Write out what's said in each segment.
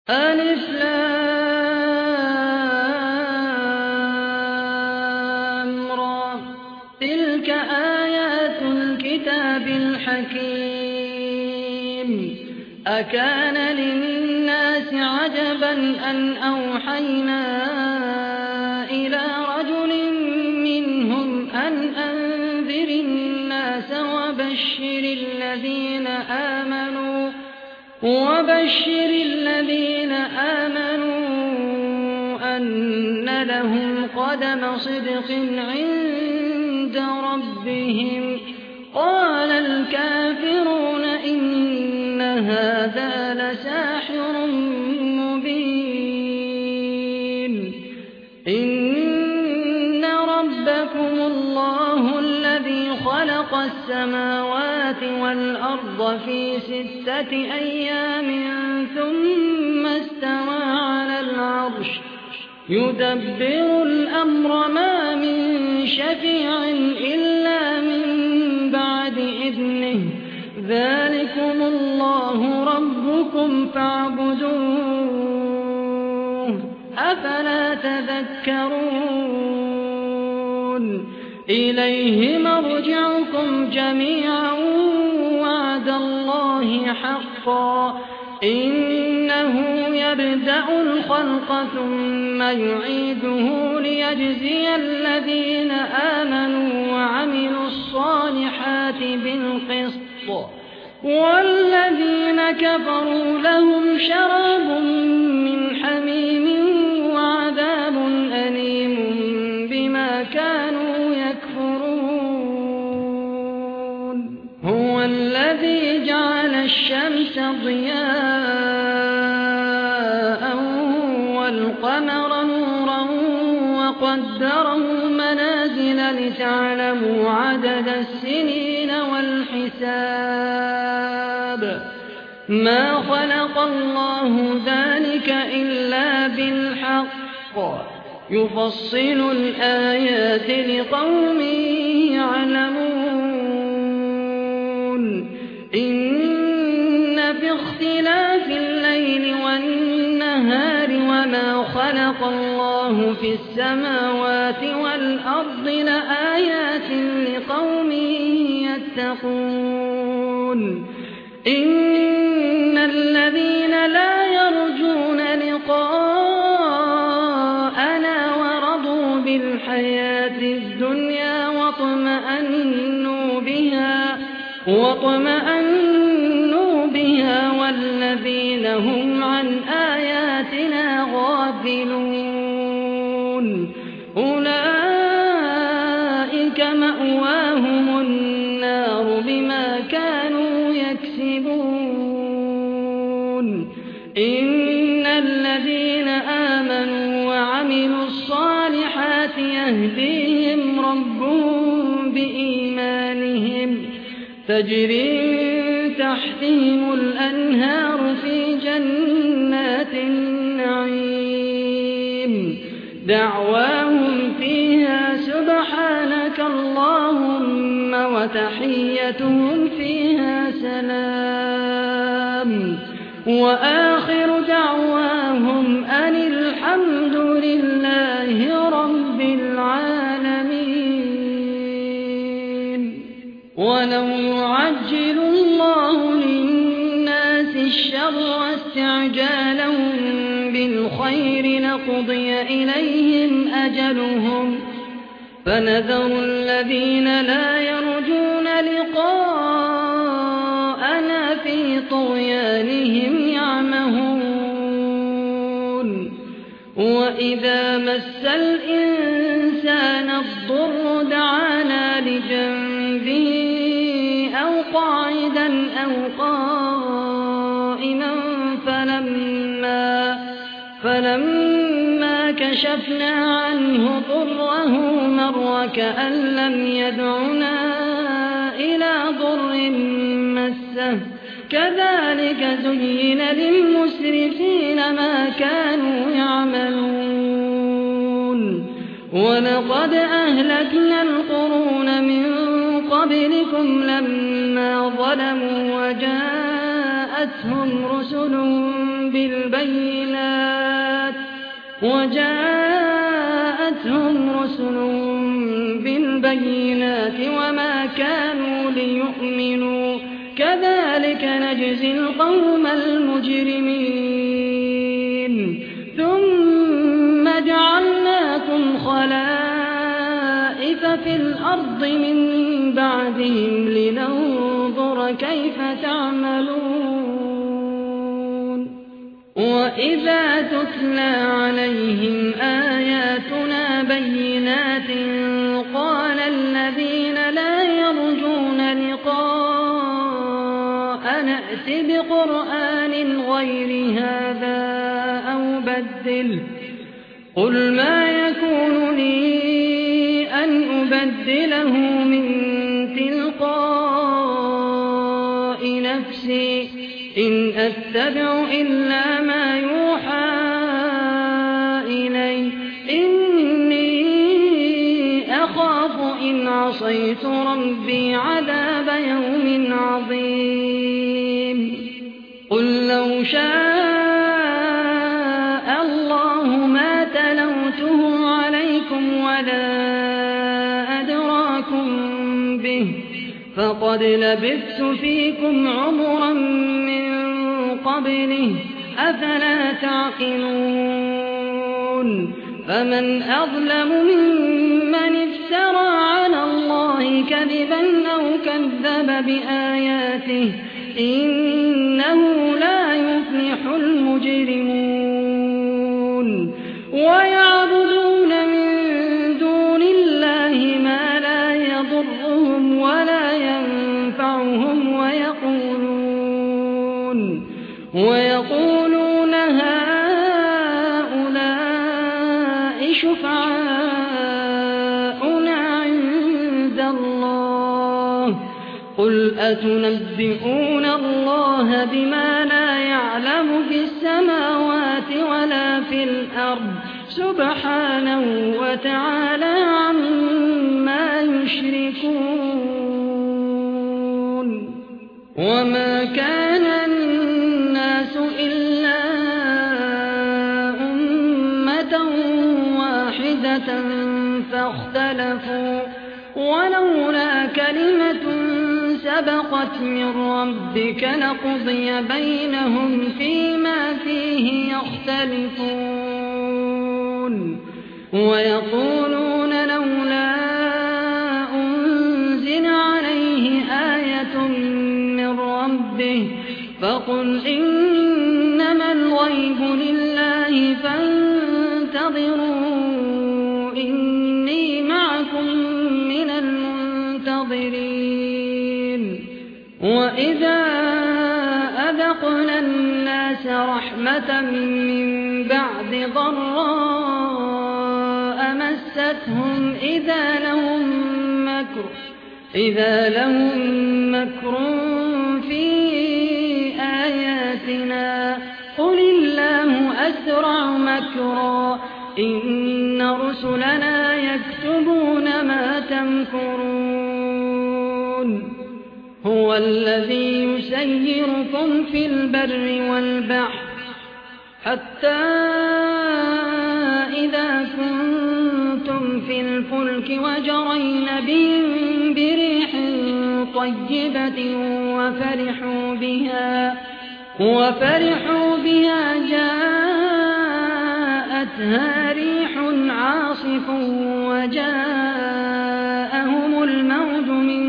ألف لام را تلك آيات الكتاب الحكيم أكان للناس عجبا أن أوحينا إلى رجل منهم أن أنذر الناس وبشر الذين آمنوا أن لهم قدم صدق عند ربهم قال الكافرون إن هذا لساحر مبين إن ربكم الله الذي خلق السماوات والأرض في 6 أيام ثم استوى على العرش يدبر الأمر ما من شفيع إلا من بعد إذنه ذلكم الله ربكم فاعبدوه أفلا تذكرون إليه مرجعكم جميعا وعد الله حقا إنه يبدأ الخلق ثم يعيده ليجزي الذين آمنوا وعملوا الصالحات بالقسط والذين كفروا لهم شراب من حميم وعذاب أليم بما كانوا يكفرون هو الذي جعل الشمس ضياء والقمر نورا وقدره منازل لتعلموا عدد السنين والحساب ما خلق الله ذلك إلا بالحق يفصل الآيات لقوم يعلمون إن في اختلاف الليل والنهار وما خلق الله في السماوات والأرض لآيات لقوم يتقون إن الذين لا يرجون لقاءنا ورضوا بالحياة الدنيا واطمأنوا بها والذين هم عن آياتنا غافلون أولئك مأواهم النار بما كانوا يكسبون إن الذين آمنوا وعملوا الصالحات يهديهم ربهم بإيمانهم تجري من تحتهم الأنهار في جنات النعيم دعواهم فيها سبحانك اللهم وتحيتهم فيها سلام وآخر دعواهم أن الحمد لله رب العالمين ولو يعجل الله للناس الشر استعجالهم بالخير لقضي إليهم أجلهم فنذر الذين لا يرجون لقاءنا في طغيانهم يعمهون وإذا مس الإنسان الضر دعانا لجنبه أو قاعدا أو قائما فلما كشفنا عنه ضره مر كأن لم يدعنا إلى ضر مسه كذلك زين للمسرفين ما كانوا يعملون ولقد أهلكنا القرون من قبلكم لما ظلموا وجاءتهم رسلهم بالبينات وجاءتهم رسلهم بالبينات وما كانوا ليؤمنوا كذلك نجزي القوم المجرمين ثم جعلناكم خلائف في الأرض من بعدهم لننظر كيف تعملون وإذا تتلى عليهم آياتنا بينات قال الذين لا يرجون لقاء نأت بقرآن غير هذا أو بدله قل ما يكون لي أن أبدله من تلقاء نفسي إن أتبع إلا ما يوحى إلي إني أخاف إن عصيت ربي عذاب يوم عظيم قل لو شاء الله ما تلوته عليكم ولا أدراكم به فقد لبثت فيكم عمرا من قبله أفلا تعقلون فمن أظلم ممن افترى على الله كذبا أو كذب بآياته إنه لا يفلح المجرمون ويعبدون من دون الله ما لا يضرهم ولا ينفعهم ويقولون هؤلاء شفعاؤنا عند الله قل أتنبئون الله بما لا يعلم في السماوات ولا في الأرض سبحانه وتعالى عما يشركون وما كان الناس إلا أمة واحدة فاختلفوا ولولا كلمة سبقت من ربك لقضي بينهم فيما فيه يختلفون ويقولون لولا أنزل عليه آية من ربه فقل إنما الغيب لله فانتظروا إني معكم من المنتظرين وإذا أذقنا الناس رحمة من بعد ضراء مستهم إذا لهم مكر في آياتنا قل الله أسرع مكرا إن رسلنا يكتبون ما تمكرون هو الذي يسيركم في البر والبحر حتى إذا كنتم في الفلك وجرين بهم بريح طيبة وفرحوا بها جاءتها ريح عاصف وجاءهم الموج من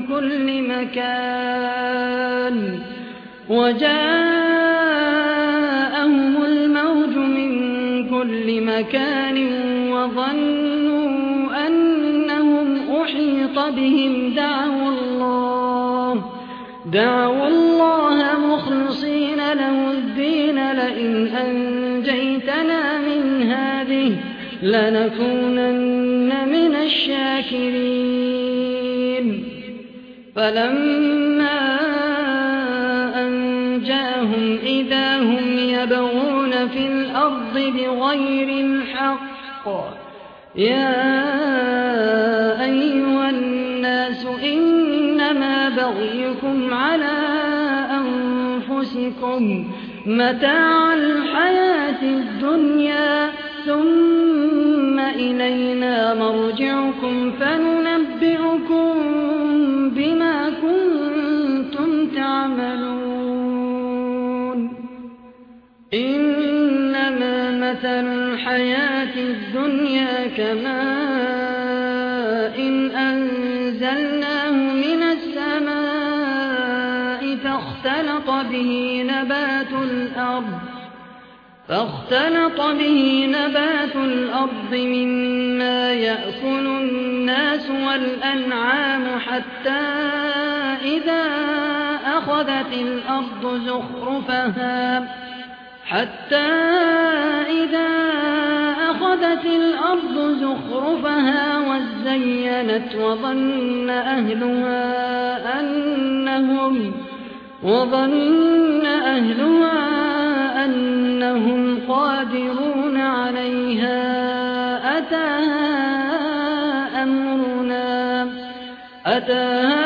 كل مكان وظنوا أنهم أحيط بهم دعوا الله مخلصين له الدين لئن أنجيتنا من هذه لنكونن من الشاكرين فلما أنجاهم إذا هم يبغون في الأرض بغير الحق يا أيها الناس إنما بغيكم على أنفسكم متاع الحياة الدنيا ثم إلينا مرجعكم فننبئكم بما كنتم تعملون إنما مثل الحياة الدنيا كماء أنزلناه من السماء فاختلط به نبات الأرض مما يأكل الناس والأنعام حتى إذا أخذت الأرض زخرفها وزينت وظن أهلها أنهم قادرون عليها أتاها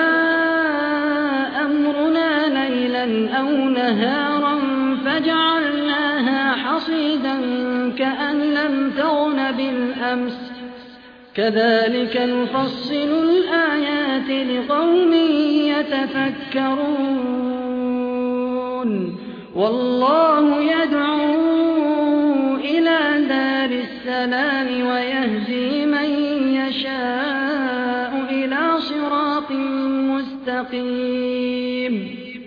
أمرنا ليلا أو نهارا فجعلناها حصيدا كأن لم تغن بالأمس كذلك نفصل الآيات لقوم يتفكرون والله يدعو إلى دار السلام ويهدي من يشاء إلى صراط مستقيم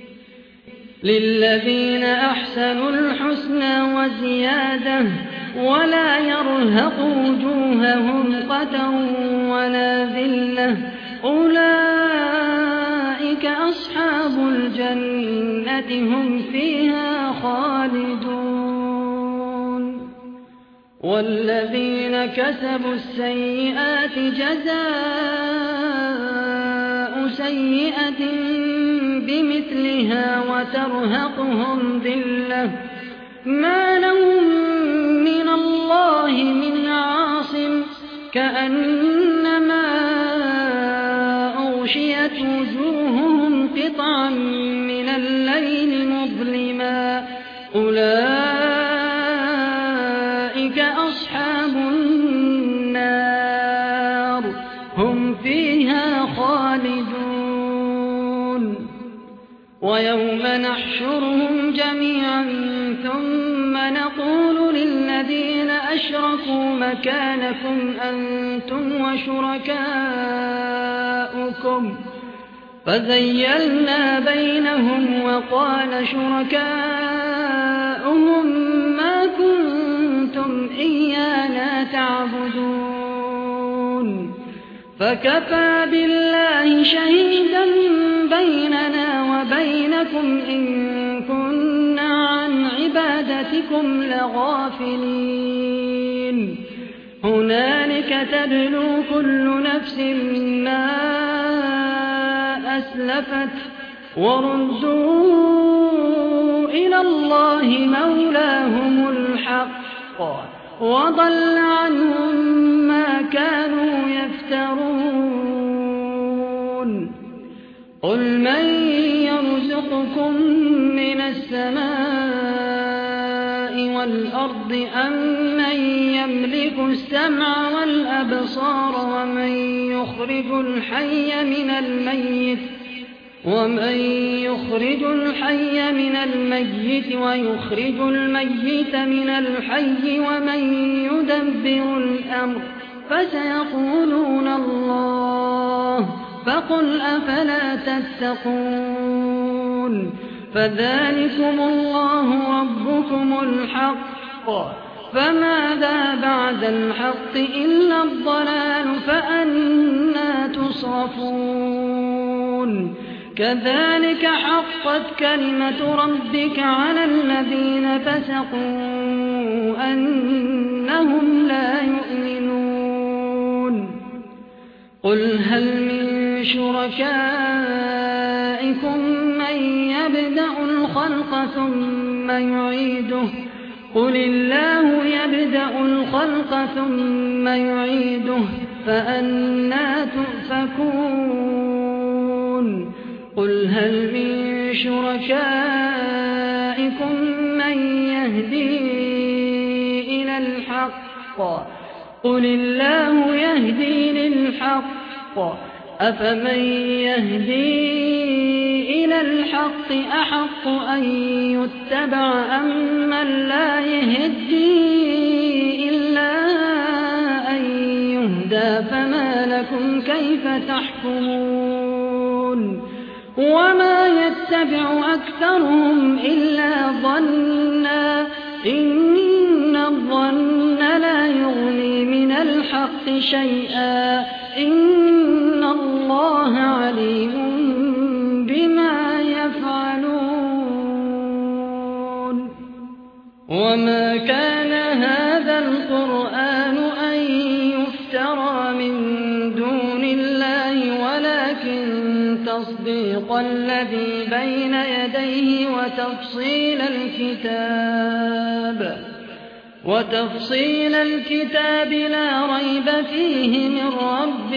للذين أحسنوا الحسنى وزيادة ولا يرهق وجوههم قتر ولا ذلة أولئك أصحاب الجنة هم فيها خالدون والذين كسبوا السيئات جزاء سيئة بمثلها وترهقهم ذلة ما لهم من الله من عاصم كأنما أغشيت وجوههم قطعا من الليل مظلما أولئك أصحاب النار هم فيها خالدون ويوم نحشرهم جميعا ثم نقول للذين أشركوا مكانكم أنتم وشركاؤكم فزيلنا بينهم وقال شركاؤهم ما كنتم إيانا تعبدون فكفى بالله شهيدا بيننا وبينكم إن كنا عن عبادتكم لغافلين هنالك تبلو كل نفس ما أسلفت وردوا إلى الله مولاهم الحق وضل عنهم ما كانوا يفترون قل من يرزقكم من السماء والأرض أم من يملك السمع والأبصار ومن يخرج الحي من الميت ويخرج الميت من الحي ومن يدبر الأمر فسيقولون الله فقل أفلا تتقون فذلكم الله ربكم الحق فماذا بعد الحق إلا الضلال فأنى تصرفون كذلك حقت كلمة ربك على الذين فسقوا أنهم لا يؤمنون قل هل من شركائكم من يبدأ الخلق ثم يعيده قل الله يبدأ الخلق ثم يعيده فأنى تؤفكون قل هل من شركائكم من يهدي إلى الحق قل الله يهدي للحق أفمن يهدي إلى الحق أحق أن يتبع أمن لا يهدي إلا أن يهدى فما لكم كيف تحكمون وما يتبع أكثرهم إلا ظنا إن الظن لا يغني من الحق شيئا إن الله عليم بما يفعلون وما كان هذا القرآن أن يفترى من دون الله ولكن تصديق الذي بين يديه وتفصيل الكتاب لا ريب فيه من رب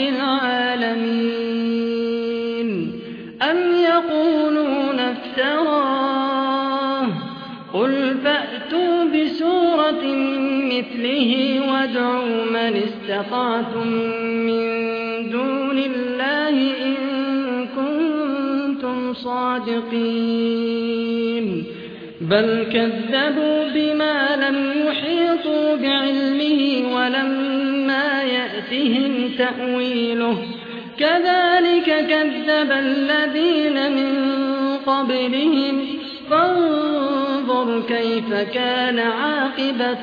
العالمين أم يقولون افتراه قل فأتوا بسورة مثله وادعوا من استطعتم من دون الله إن كنتم صادقين بل كذبوا بما لم يحيطوا بعلمه ولما يأتهم تأويله كذلك كذب الذين من قبلهم فانظر كيف كان عاقبة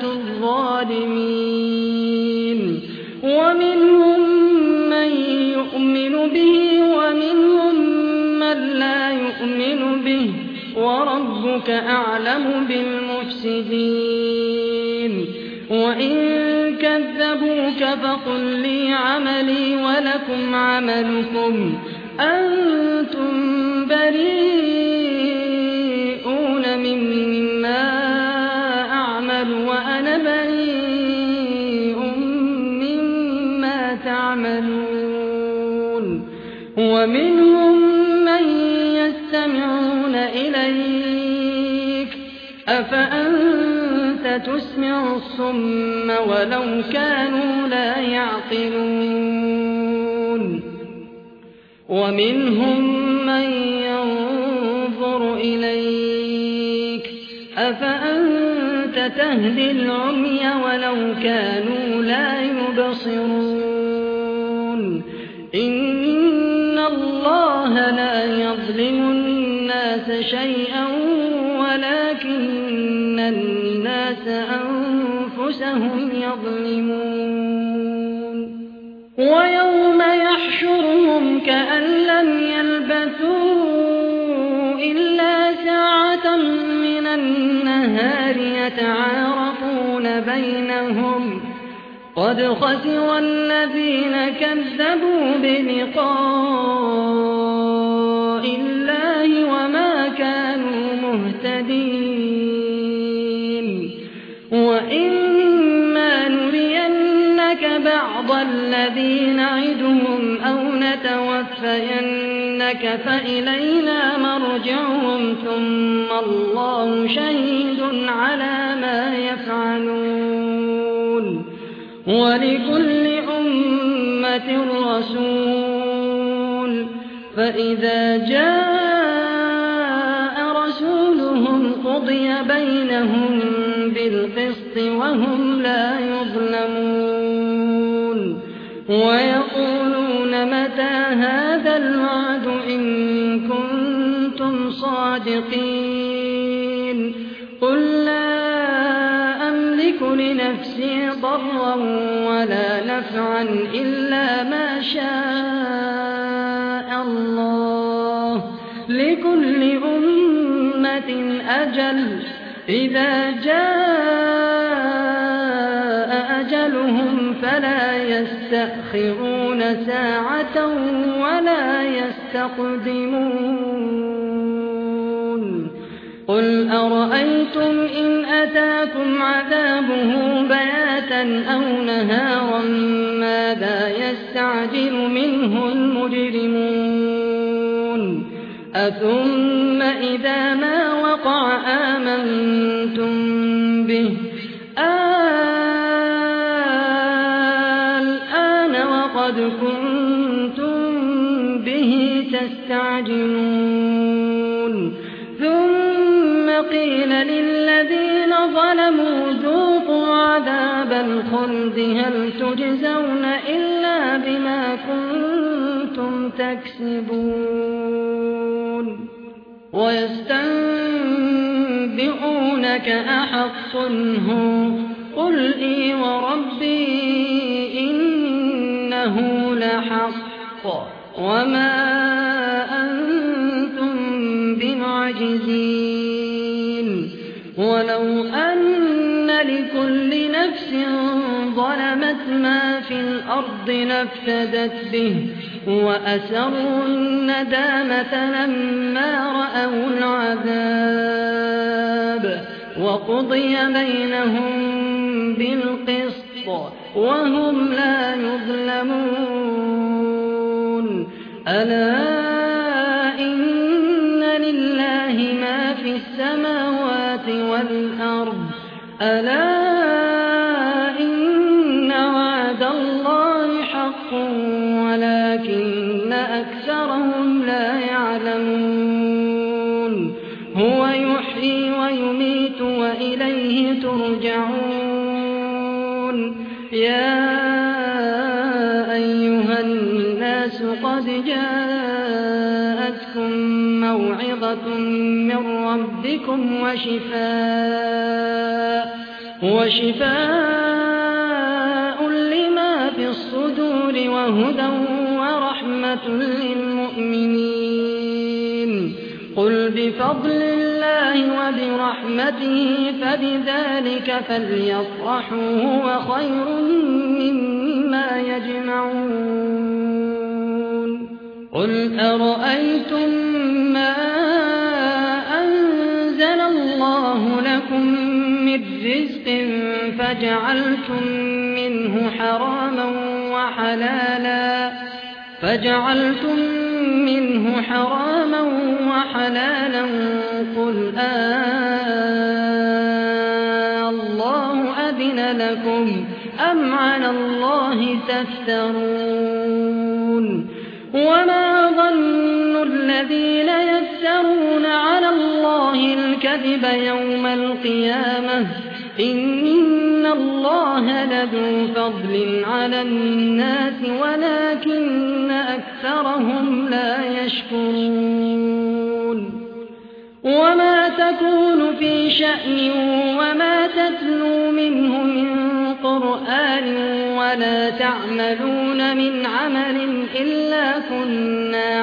الظالمين ومنهم من يؤمن به ومنهم من لا يؤمن به وربك أعلم بالمفسدين وإن كذبوك فقل لي عملي ولكم عملكم أنتم بريئون مما أعمل وأنا بريء مما تعملون ومنهم من يستمعون إليك أفأنت تسمع الصم ولو كانوا لا يعقلون ومنهم من ينظر إليك أفأنت تهدي العمي ولو كانوا لا يبصرون إن الله لا يظلم الناس شيئا ولكن الناس أنفسهم يظلمون ويوم يحشرهم كأن لم يلبثوا إلا ساعة من النهار يتعارفون بينهم قد خسر الذين كذبوا بلقاء الله وما كانوا مهتدين وإما نرينك بعض الذي نعدهم أو نتوفينك فإلينا مرجعهم ثم الله شهيد على ما يفعلون ولكل أمة رسول فإذا جاء رسولهم قضي بينهم بالقسط وهم لا يظلمون ويقولون متى هذا الوعد إن كنتم صادقين قل لا أملك لنفسي ضرا ولا نفعا إلا ما شاء الله لكل أمة أجل إذا جاء أجلهم فلا يستأخرون ساعة ولا يستقدمون قل أرأيتم إن أتاكم عذابه بياتا أو نهارا ماذا يستعجل منه المجرمون أثم إذا ما وقع آمنتم به الآن وقد كنتم به تستعجلون ثم قيل للذين ظلموا ذوقوا عذاب الخلد هل تجزون إلا بما كنتم تكسبون ويستنبئونك أحق هو قل إي وربي إنه لحق وما أنتم بمعجزين ولو أن لكل نفس ظلمت ما في الأرض لافتدت به وأسروا الندامة لما رأوا العذاب وقضي بينهم بالقسط وهم لا يظلمون ألا إن لله ما في السماوات والأرض ألا إن وعد الله حق ولكن أكثرهم لا يعلمون هو يحيي ويميت وإليه ترجعون يا أيها الناس قد جاءتكم موعظة من ربكم وشفاء لما في الصدور وهدى ورحمة للمؤمنين قل بفضل الله وبرحمته فبذلك فليفرحوا هو خير مما يجمعون قل أرأيتم ما أنزل الله لكم من رزق فجعلتم منه حراما وحلالا قل الله أذن لكم أم على الله تفترون وما ظن الذين يفترون على الله الكذب يوم القيامة إن الله لذو فضل على الناس ولكن أكثرهم لا يشكرون وما تكون في شأن وما تتلو منه من قرآن ولا تعملون من عمل إلا كنا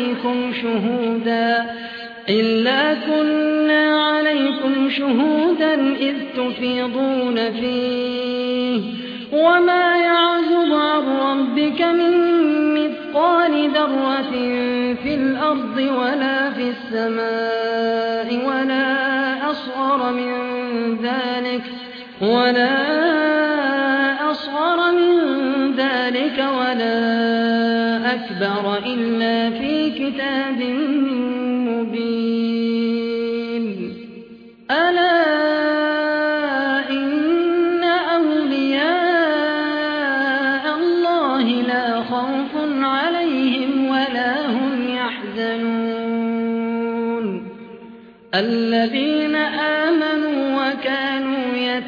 عليكم شهودا إذ تفيضون فيه وما يعزب عن ربك من مثقال ذرة في الأرض ولا في السماء ولا أصغر من ذلك ولا أكبر إلا في كتاب مبين ألا إن أولياء الله لا خوف عليهم ولا هم يحزنون الذين آمنوا وكانوا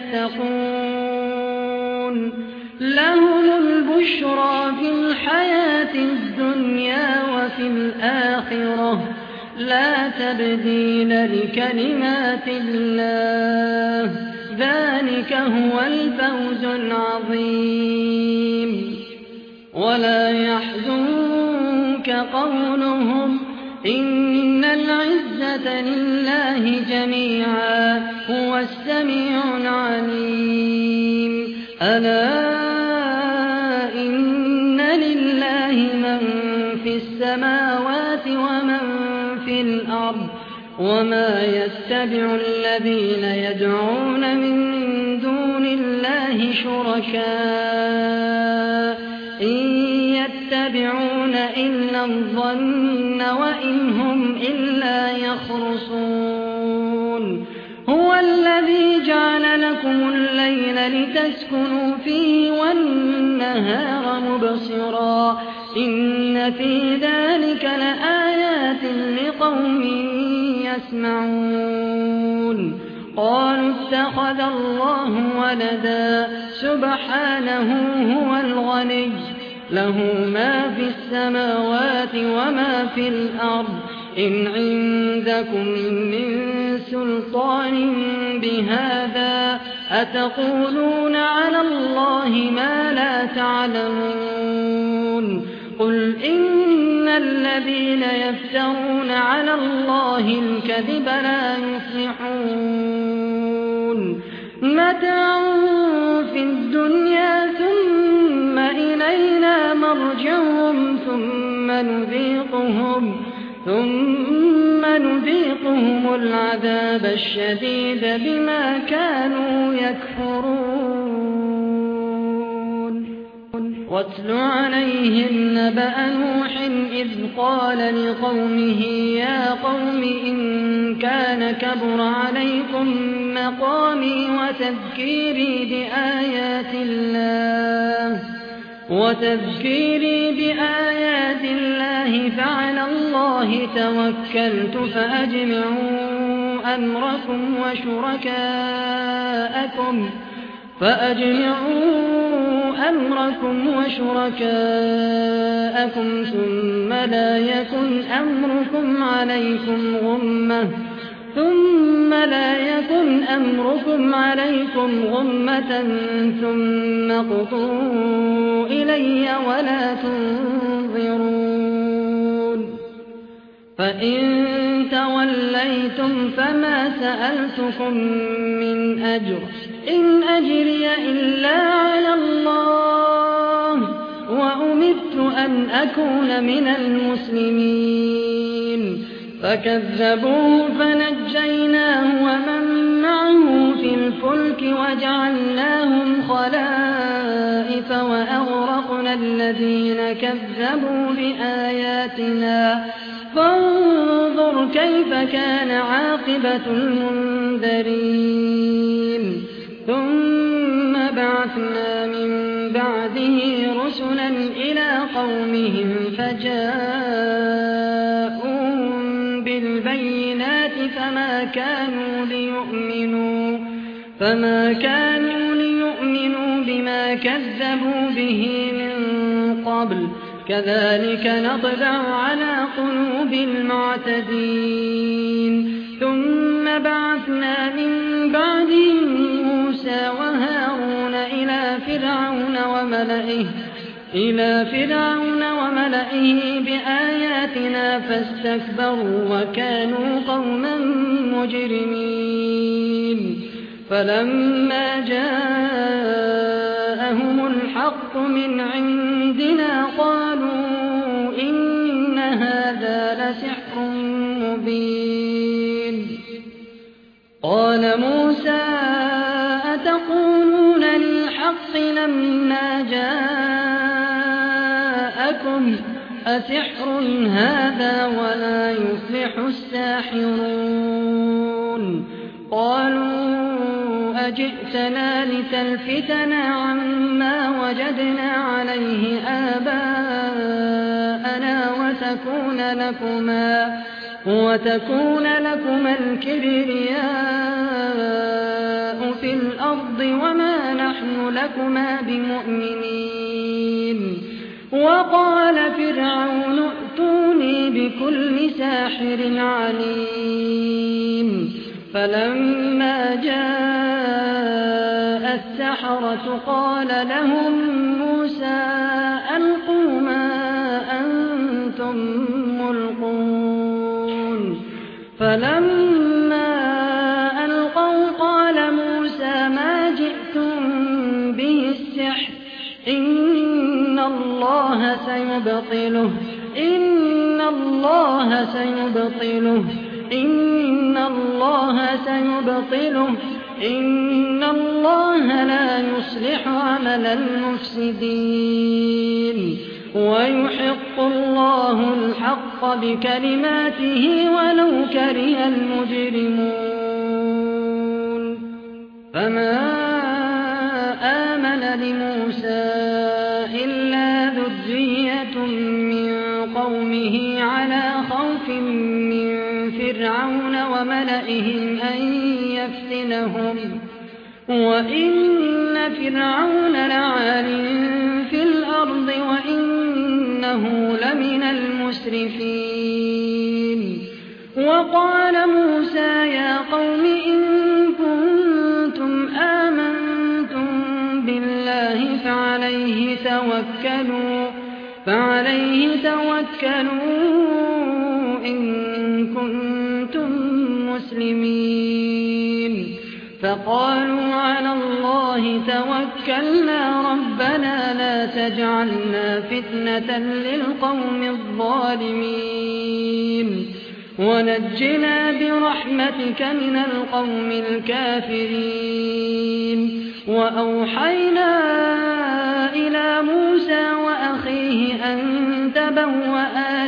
يتقون لهم البشرى في الحياة الدنيا وفي الآخرة لا تبديل لكلمات الله ذلك هو الفوز العظيم ولا يحزنك قولهم إن العزة لله جميعا هو السميع العليم ألا إن لله من في السماوات ومن في الأرض وما يتبع الذين يدعون من دون الله شركاء إن يتبعون إلا الظن وإن هم إلا يخرصون هو الذي جعل لكم الليل لتسكنوا فيه والنهار مبصرا إن في ذلك لآيات لقوم يسمعون قالوا اتخذ الله ولدا سبحانه هو الغني له ما في السماوات وما في الأرض إن عندكم من سلطان بهذا أتقولون على الله ما لا تعلمون قل إن الذين يفترون على الله الكذب لا يفلحون متاع في الدنيا ثم إلينا مرجعهم ثم نذيقهم العذاب الشديد بما كانوا يكفرون واتل عليهم نبأ نوح إذ قال لقومه يا قوم إن كان كبر عليكم مقامي وتذكيري بآيات الله فعلى الله توكلت فأجمعوا أمركم وشركاءكم ثم لا يكن أمركم عليكم غمة ثم اقضوا إلي ولا تنظرون فإن توليتم فما سألتكم من أجر إن أجري إلا على الله وأمرت أن أكون من المسلمين فكذبوه فنجيناه ومن معه في الفلك وجعلناهم خلائف وأغرقنا الذين كذبوا بآياتنا فانظر كيف كان عاقبة المنذرين ثم بعثنا من بعده رسلا إلى قومهم فجاءوهم بالبينات فما كانوا ليؤمنوا بما كذبوا به من قبل كذلك نطبع على قلوب المعتدين ثم بعثنا من بعدهم موسى وهارون إلى فرعون وملئه بآياتنا فاستكبروا وكانوا قوما مجرمين فلما جاءهم الحق من عندنا قالوا إن هذا لسحر مبين قال موسى أتقولون للحق لما جاءكم أسحر هذا ولا يفلح الساحرون قالوا أجئتنا لتلفتنا عما وجدنا عليه آباءنا وتكون لكما الكبرياء في الأرض وما نحن لكما بمؤمنين وقال فرعون ائتوني بكل ساحر عليم فلما جاء السحرة قال لهم موسى ألقوا ما أنتم ملقون فلما ألقوا قال موسى ما جئتم به السحر إن الله سيبطله إن الله لا يصلح عمل المفسدين ويحق الله الحق الحق بكلماته ولو كره المجرمون فما آمن لموسى إلا ذرية من قومه على خوف من فرعون وملئهم أن يفتنهم وإن فرعون لعال في الأرض وإنه لمن المسرفين وقال موسى يا قوم إن كنتم آمنتم بالله فعليه توكلوا إن كنتم مسلمين فقالوا على الله توكلنا ربنا لا تجعلنا فتنة للقوم الظالمين ونجنا برحمتك من القوم الكافرين وأوحينا إلى موسى وأخيه أن تبوأ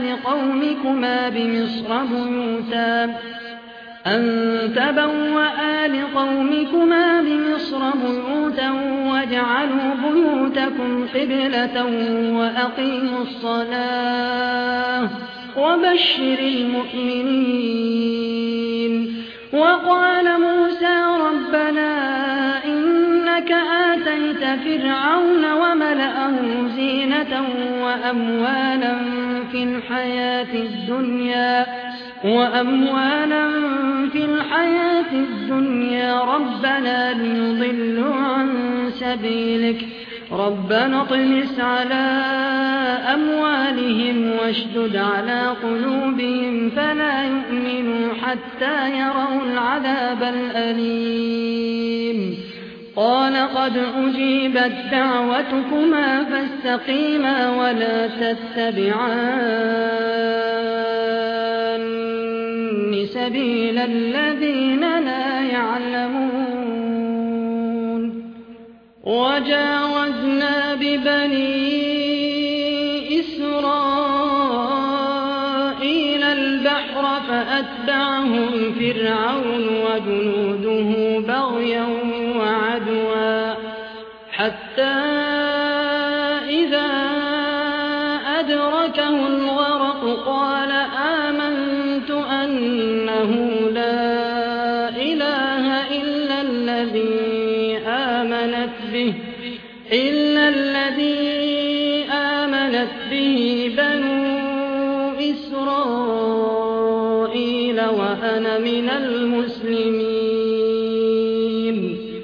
لقومكما بمصر بيوتا واجعلوا بيوتكم قبلة وأقيموا الصلاة وبشر المؤمنين وقال موسى ربنا إنك آتيت فرعون وملأه زينة وأموالا في الحياة الدنيا ربنا ليضلوا عن سبيلك ربنا اطمس على أموالهم واشدد على قلوبهم فلا يؤمنوا حتى يروا العذاب الأليم قال قد أجيبت دعوتكما فاستقيما ولا تتبعان سبيل الذين لا يعلمون وجاوزنا ببني إسرائيل البحر فأتبعهم فرعون وجنوده بغيا وعدوا حتى إذا أدركه الغرق قال آمنت أنه لا إله إلا الذي آمنت به بنو إسرائيل وأنا من المسلمين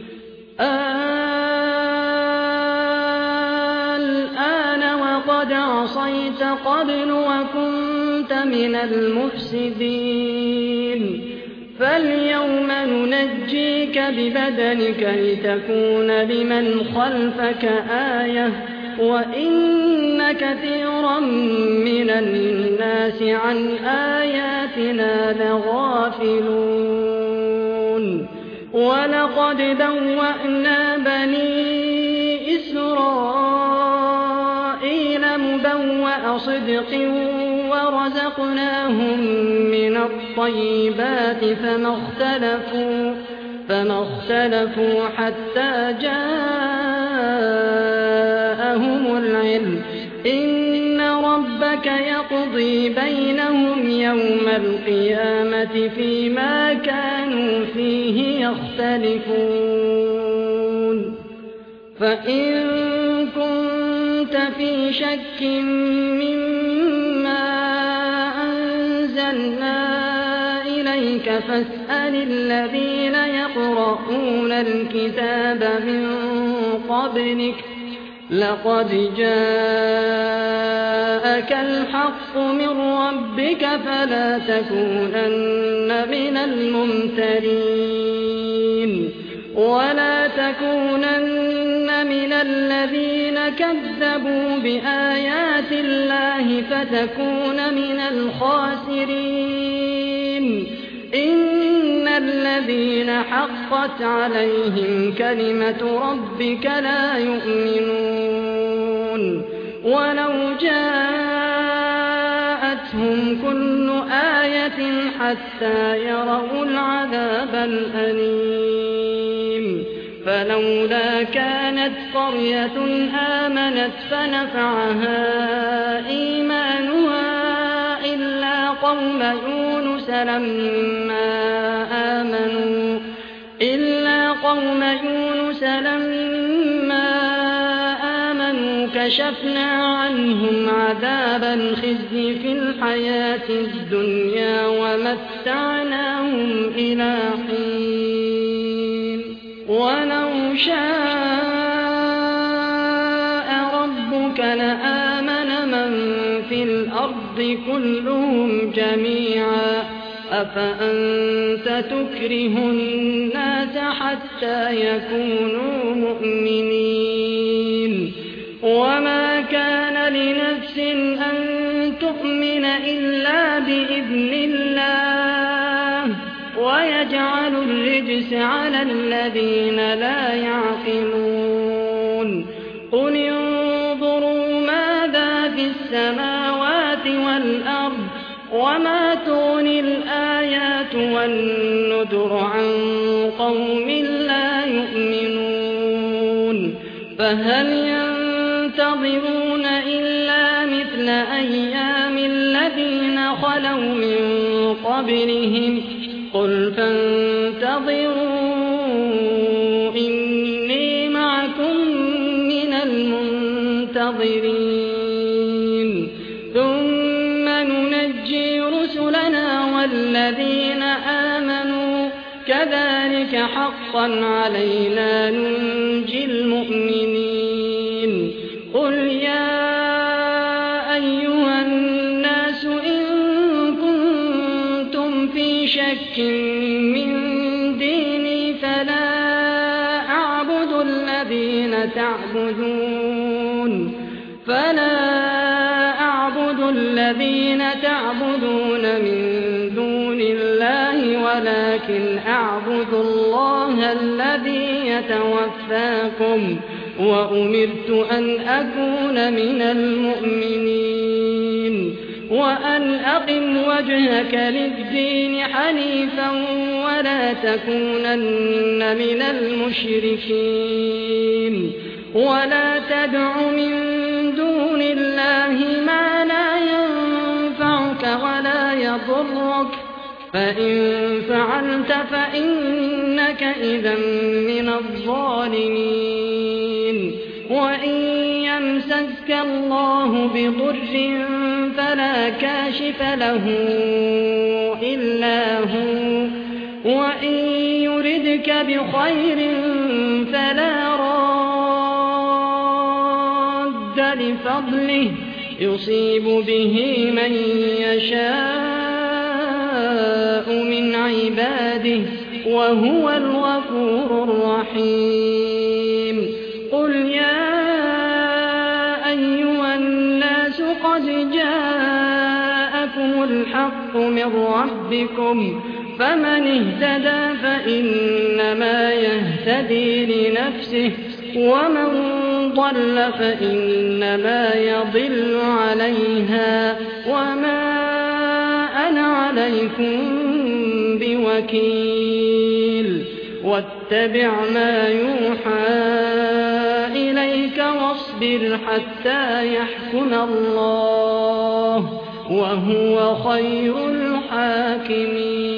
الآن وقد عصيت قبل وكنت من المفسدين فاليوم ننجيك ببدنك لتكون لمن خلفك آية وإن كثيرا من الناس عن آياتنا لغافلون ولقد بوأنا بني إسرائيل مبوأ صدق ورزقناهم من الطيبات فما اختلفوا حتى جاءهم العلم إن ربك يقضي بينهم يوم القيامة فيما كانوا فيه يختلفون فإن كنت في شك مما أنزلنا إليك فاسأل الذين يقرؤون الكتاب من قبلك لقد جاءك الحق من ربك فلا تكونن من الممترين ولا تكونن من الذين كذبوا بآيات الله فتكون من الخاسرين إن الذين حقت عليهم كلمة ربك لا يؤمنون ولو جاءتهم جاءتهم كل آية حتى يروا العذاب الأليم فلولا كانت قرية آمنت فنفعها إيمانها إلا قوم يونس لما آمنوا كشفنا عنهم عذاب الخزي في الحياة الدنيا ومتعناهم إلى حين ولو شاء ربك لآمن من في الأرض كلهم جميعا أفأنت تكره الناس حتى يكونوا مؤمنين وما كان لنفس أن تؤمن إلا بإذن الله ويجعل الرجس على الذين لا يعقلون قل انظروا ماذا في السماوات والأرض وما تغني الآيات والنذر عن قوم لا يؤمنون فهل ينتظرون إلا مثل أيام الذين خلوا من قبلهم قل فانتظروا إني معكم من المنتظرين ثم ننجي رسلنا والذين آمنوا كذلك حقا علينا ننجي المؤمنين قل يا أيها الناس إن كنتم في شك من ديني فلا أعبد الذين تعبدون من دون الله ولكن أعبد الله الذي يتوفاكم وأمرت أن أكون من المؤمنين وأن أقم وجهك للدين حنيفا ولا تكونن من المشركين ولا تدع من دون الله ما لا ينفعك ولا يضرك فإن فعلت فإنك إذا من الظالمين وإن يمسسك الله بضر فلا كاشف له إلا هو وإن يردك بخير فلا راد لفضله يصيب به من يشاء من عباده وهو الغفور الرحيم قل يا أيها الناس قد جاءكم الحق من ربكم فمن اهتدى فإنما يهتدي لنفسه ومن ضل فإنما يضل عليها وما أنا عليكم بوكيل واتبع ما يوحى إليك واصبر حتى يحكم الله وهو خير الحاكمين